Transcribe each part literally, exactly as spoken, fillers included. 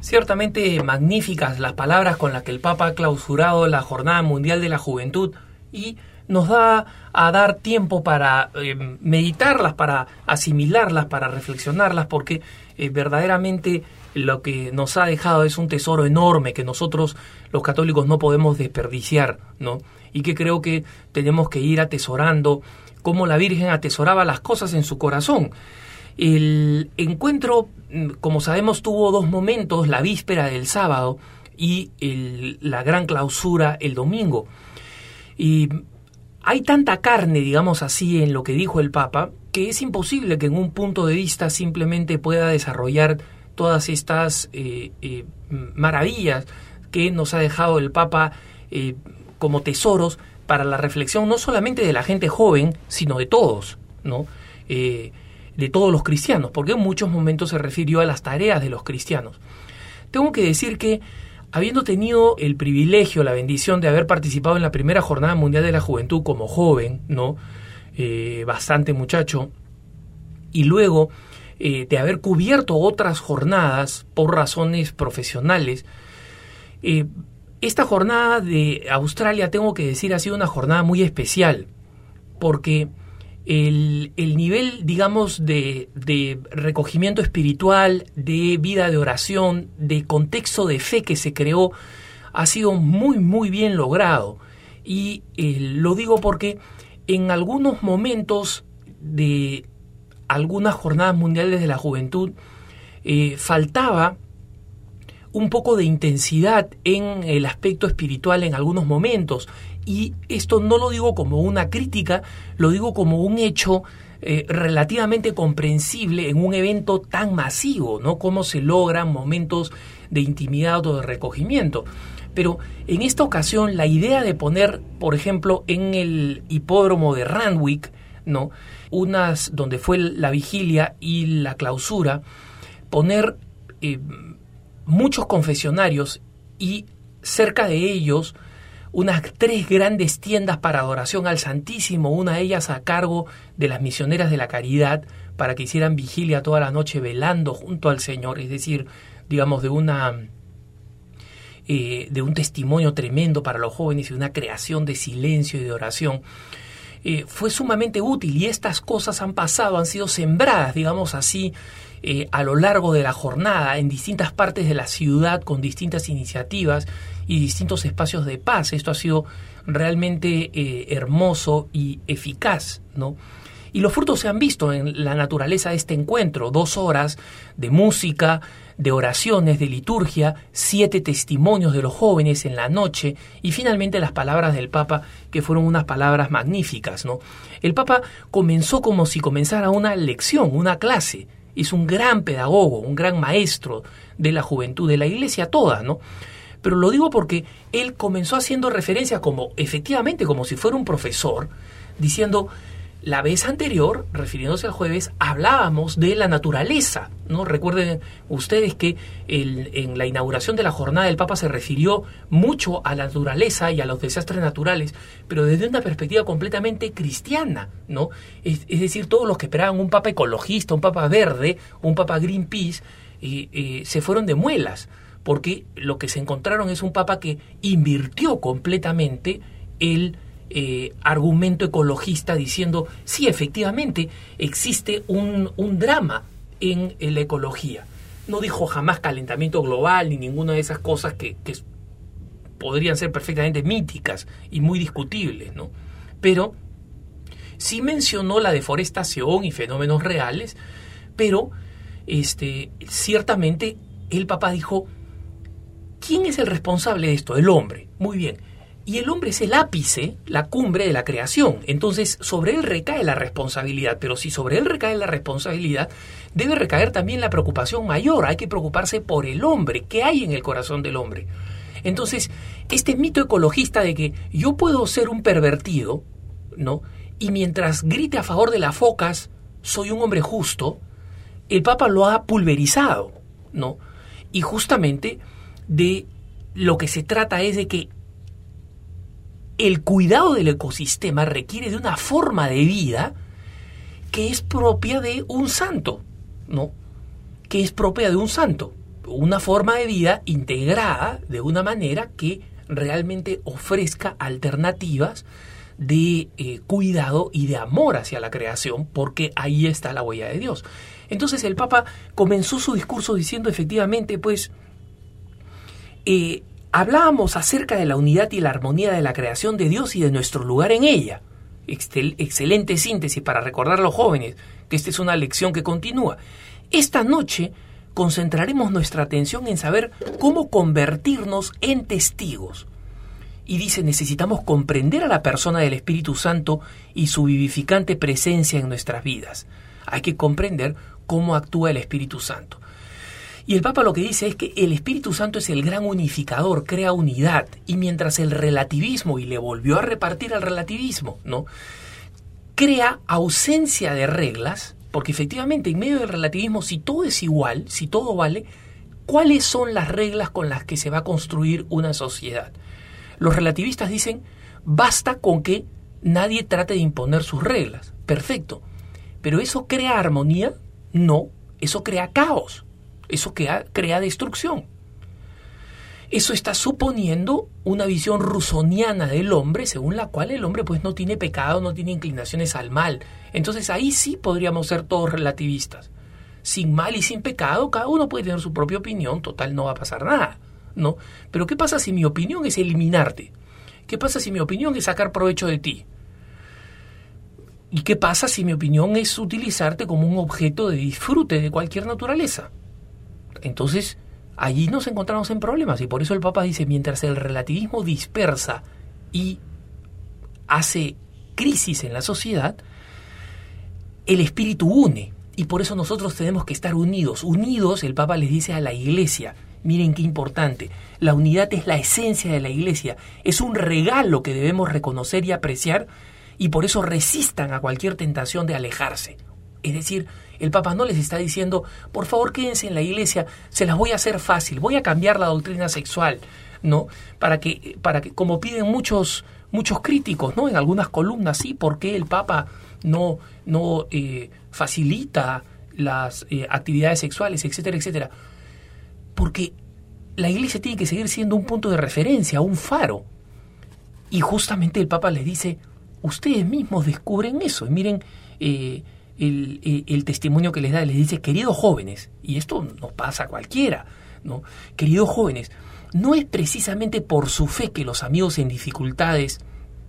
Ciertamente magníficas las palabras con las que el Papa ha clausurado la Jornada Mundial de la Juventud y nos da a dar tiempo para eh, meditarlas, para asimilarlas, para reflexionarlas, porque eh, verdaderamente lo que nos ha dejado es un tesoro enorme que nosotros los católicos no podemos desperdiciar, ¿no? Y que creo que tenemos que ir atesorando como la Virgen atesoraba las cosas en su corazón. El encuentro, como sabemos, tuvo dos momentos, la víspera del sábado y el, la gran clausura el domingo. Y hay tanta carne, digamos así, en lo que dijo el Papa, que es imposible que en un punto de vista simplemente pueda desarrollar todas estas eh, eh, maravillas que nos ha dejado el Papa eh, como tesoros para la reflexión no solamente de la gente joven, sino de todos, ¿no? Eh, de todos los cristianos, porque en muchos momentos se refirió a las tareas de los cristianos. Tengo que decir que, habiendo tenido el privilegio, la bendición de haber participado en la primera Jornada Mundial de la Juventud como joven, ¿no? Eh, bastante muchacho, y luego eh, de haber cubierto otras jornadas por razones profesionales, eh, esta jornada de Australia, tengo que decir, ha sido una jornada muy especial, porque El, el nivel, digamos, de, de recogimiento espiritual, de vida de oración, de contexto de fe que se creó, ha sido muy, muy bien logrado. Y eh, lo digo porque en algunos momentos de algunas jornadas mundiales de la juventud eh, faltaba un poco de intensidad en el aspecto espiritual en algunos momentos. Y esto no lo digo como una crítica, lo digo como un hecho eh, relativamente comprensible en un evento tan masivo, ¿no? Cómo se logran momentos de intimidad o de recogimiento. Pero en esta ocasión la idea de poner, por ejemplo, en el hipódromo de Randwick, ¿no? Unas donde fue la vigilia y la clausura, poner eh, muchos confesionarios y cerca de ellos unas tres grandes tiendas para adoración al Santísimo, una de ellas a cargo de las misioneras de la caridad, para que hicieran vigilia toda la noche velando junto al Señor, es decir, digamos, de una eh, de un testimonio tremendo para los jóvenes y una creación de silencio y de oración. Eh, fue sumamente útil, y estas cosas han pasado, han sido sembradas, digamos así, eh, a lo largo de la jornada en distintas partes de la ciudad con distintas iniciativas y distintos espacios de paz. Esto ha sido realmente eh, hermoso y eficaz, ¿no? Y los frutos se han visto en la naturaleza de este encuentro: dos horas de música, de oraciones, de liturgia, siete testimonios de los jóvenes en la noche, y finalmente las palabras del Papa, que fueron unas palabras magníficas, ¿no? El Papa comenzó como si comenzara una lección, una clase. Es un gran pedagogo, un gran maestro de la juventud, de la Iglesia toda, ¿no? Pero lo digo porque él comenzó haciendo referencia como, efectivamente, como si fuera un profesor, diciendo: la vez anterior, refiriéndose al jueves, hablábamos de la naturaleza, ¿no? Recuerden ustedes que el, en la inauguración de la jornada el Papa se refirió mucho a la naturaleza y a los desastres naturales, pero desde una perspectiva completamente cristiana, ¿no? Es, es decir, todos los que esperaban un Papa ecologista, un Papa verde, un Papa Greenpeace, eh, eh, se fueron de muelas, porque lo que se encontraron es un Papa que invirtió completamente el Eh, argumento ecologista, diciendo: sí, efectivamente existe un, un drama en, en la ecología. No dijo jamás calentamiento global ni ninguna de esas cosas que, que podrían ser perfectamente míticas y muy discutibles, ¿no? Pero sí mencionó la deforestación y fenómenos reales, pero este, ciertamente el Papa dijo: ¿quién es el responsable de esto? El hombre. Muy bien. Y el hombre es el ápice, la cumbre de la creación. Entonces, sobre él recae la responsabilidad. Pero si sobre él recae la responsabilidad, debe recaer también la preocupación mayor. Hay que preocuparse por el hombre. ¿Qué hay en el corazón del hombre? Entonces, este mito ecologista de que yo puedo ser un pervertido, ¿no? Y mientras grite a favor de las focas, soy un hombre justo, el Papa lo ha pulverizado, ¿no? Y justamente de lo que se trata es de que el cuidado del ecosistema requiere de una forma de vida que es propia de un santo, ¿no? Que es propia de un santo. una forma de vida integrada de una manera que realmente ofrezca alternativas de eh, cuidado y de amor hacia la creación, porque ahí está la huella de Dios. Entonces el Papa comenzó su discurso diciendo efectivamente, pues, eh, hablábamos acerca de la unidad y la armonía de la creación de Dios y de nuestro lugar en ella. Excel, excelente síntesis para recordar a los jóvenes que esta es una lección que continúa. Esta noche concentraremos nuestra atención en saber cómo convertirnos en testigos. Y dice, necesitamos comprender a la persona del Espíritu Santo y su vivificante presencia en nuestras vidas. Hay que comprender cómo actúa el Espíritu Santo. Y el Papa lo que dice es que el Espíritu Santo es el gran unificador, crea unidad. Y mientras el relativismo, y le volvió a repartir al relativismo, ¿no?, crea ausencia de reglas, porque efectivamente en medio del relativismo, si todo es igual, si todo vale, ¿cuáles son las reglas con las que se va a construir una sociedad? Los relativistas dicen, basta con que nadie trate de imponer sus reglas. Perfecto. ¿Pero eso crea armonía? No, eso crea caos. Eso crea, crea destrucción. Eso está suponiendo una visión rusoniana del hombre, según la cual el hombre pues no tiene pecado, no tiene inclinaciones al mal. Entonces ahí sí podríamos ser todos relativistas. Sin mal y sin pecado, cada uno puede tener su propia opinión, total, no va a pasar nada, ¿no? Pero ¿qué pasa si mi opinión es eliminarte? ¿Qué pasa si mi opinión es sacar provecho de ti? ¿Y qué pasa si mi opinión es utilizarte como un objeto de disfrute de cualquier naturaleza? Entonces, allí nos encontramos en problemas, y por eso el Papa dice, mientras el relativismo dispersa y hace crisis en la sociedad, el espíritu une, y por eso nosotros tenemos que estar unidos. Unidos, el Papa les dice a la Iglesia, miren qué importante, la unidad es la esencia de la Iglesia, es un regalo que debemos reconocer y apreciar, y por eso resistan a cualquier tentación de alejarse. Es decir, el Papa no les está diciendo, por favor quédense en la Iglesia, se las voy a hacer fácil, voy a cambiar la doctrina sexual, ¿no? Para que, para que como piden muchos, muchos críticos, ¿no? En algunas columnas, sí, ¿por qué el Papa no, no eh, facilita las eh, actividades sexuales, etcétera, etcétera? Porque la Iglesia tiene que seguir siendo un punto de referencia, un faro. Y justamente el Papa les dice, ustedes mismos descubren eso, y miren eh, el, el, el testimonio que les da, les dice, queridos jóvenes, y esto no pasa a cualquiera, ¿no? Queridos jóvenes, no es precisamente por su fe que los amigos en dificultades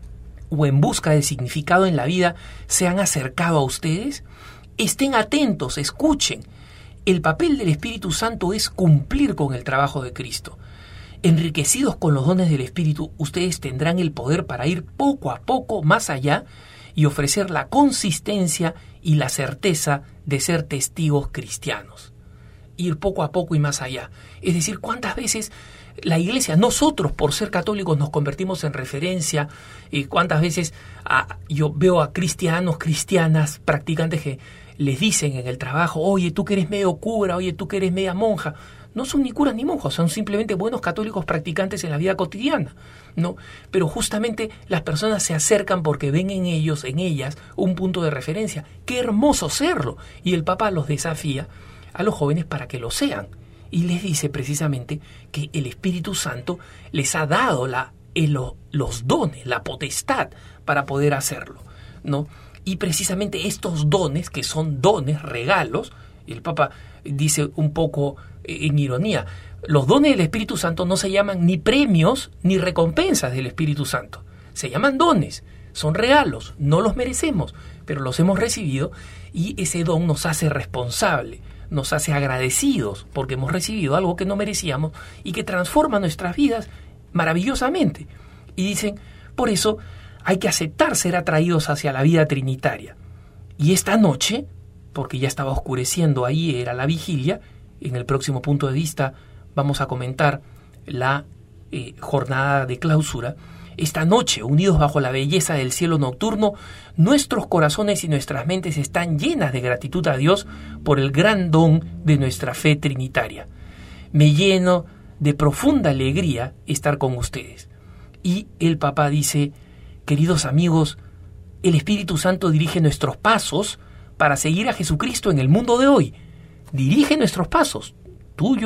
o en busca de significado en la vida se han acercado a ustedes. Estén atentos, escuchen. El papel del Espíritu Santo es cumplir con el trabajo de Cristo. Enriquecidos con los dones del Espíritu, ustedes tendrán el poder para ir poco a poco más allá y ofrecer la consistencia y la certeza de ser testigos cristianos. Ir poco a poco y más allá. Es decir, ¿cuántas veces la Iglesia, nosotros por ser católicos nos convertimos en referencia? Y cuántas veces a, yo veo a cristianos, cristianas, practicantes que les dicen en el trabajo, oye, tú que eres medio cura, oye, tú que eres media monja. No son ni curas ni monjas, son simplemente buenos católicos practicantes en la vida cotidiana, ¿no? Pero justamente las personas se acercan porque ven en ellos, en ellas, un punto de referencia. ¡Qué hermoso serlo! Y el Papa los desafía a los jóvenes para que lo sean. Y les dice precisamente que el Espíritu Santo les ha dado la, el, los dones, la potestad para poder hacerlo, ¿no? Y precisamente estos dones, que son dones, regalos, el Papa dice un poco en ironía, los dones del Espíritu Santo no se llaman ni premios ni recompensas del Espíritu Santo, se llaman dones, son regalos, no los merecemos, pero los hemos recibido y ese don nos hace responsable, nos hace agradecidos porque hemos recibido algo que no merecíamos y que transforma nuestras vidas maravillosamente. Y dicen, por eso hay que aceptar ser atraídos hacia la vida trinitaria. Y esta noche, porque ya estaba oscureciendo ahí, era la vigilia, en el próximo punto de vista vamos a comentar la eh, jornada de clausura. Esta noche, unidos bajo la belleza del cielo nocturno, nuestros corazones y nuestras mentes están llenas de gratitud a Dios por el gran don de nuestra fe trinitaria. Me lleno de profunda alegría estar con ustedes. Y el Papa dice, queridos amigos, el Espíritu Santo dirige nuestros pasos para seguir a Jesucristo en el mundo de hoy. Dirige nuestros pasos, tuyos,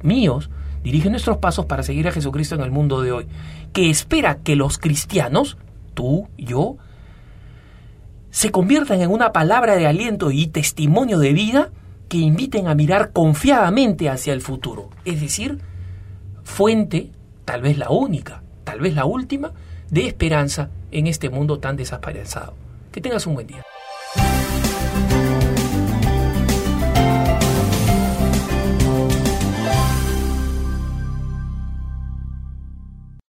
míos, dirige nuestros pasos para seguir a Jesucristo en el mundo de hoy, que espera que los cristianos, tú, yo, se conviertan en una palabra de aliento y testimonio de vida que inviten a mirar confiadamente hacia el futuro. Es decir, fuente, tal vez la única, tal vez la última, de esperanza en este mundo tan desaparencido. Que tengas un buen día.